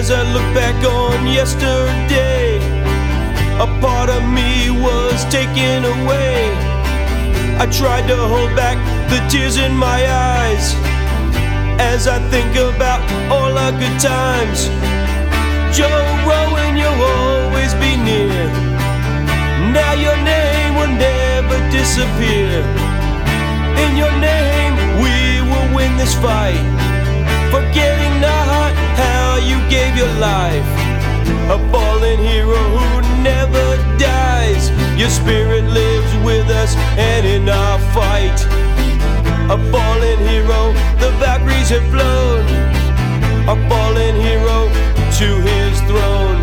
As I look back on yesterday, a part of me was taken away. I tried to hold back the tears in my eyes as I think about all our good times. Joe Rowan, you'll always be near. Now your name will never disappear. In your name we will win this fight, forgetting not how you gave your life. A fallen hero who never dies. Your spirit lives with us and in our fight. A fallen hero, the Valkyries have flown. A fallen hero to his throne.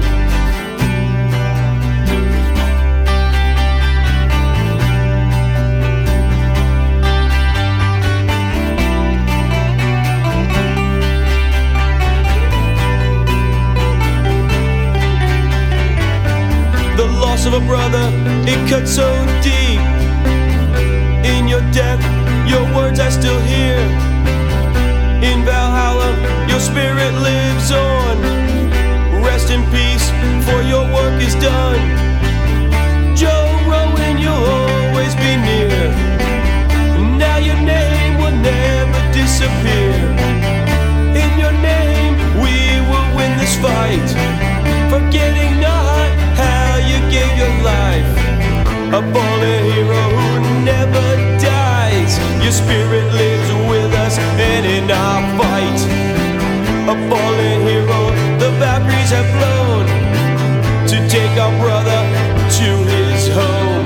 The loss of a brother, it cuts so deep. In your death, your words I still hear. In Valhalla, your spirit lives on. Rest in peace, for your work is done. Joe Rowan, you'll always be near. Now your name will never disappear. In your name, we will win this fight, forgetting not how you gave your life. A fallen hero who never dies. Your spirit lives with us and in our fight. A fallen hero, the Valkyries have flown to take our brother to his home.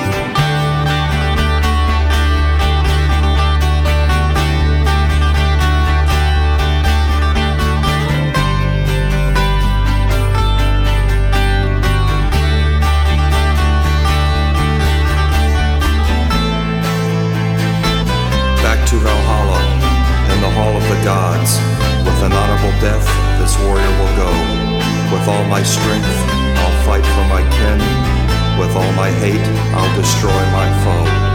To Valhalla and the Hall of the Gods. With an honorable death, this warrior will go. With all my strength, I'll fight for my kin. With all my hate, I'll destroy my foe.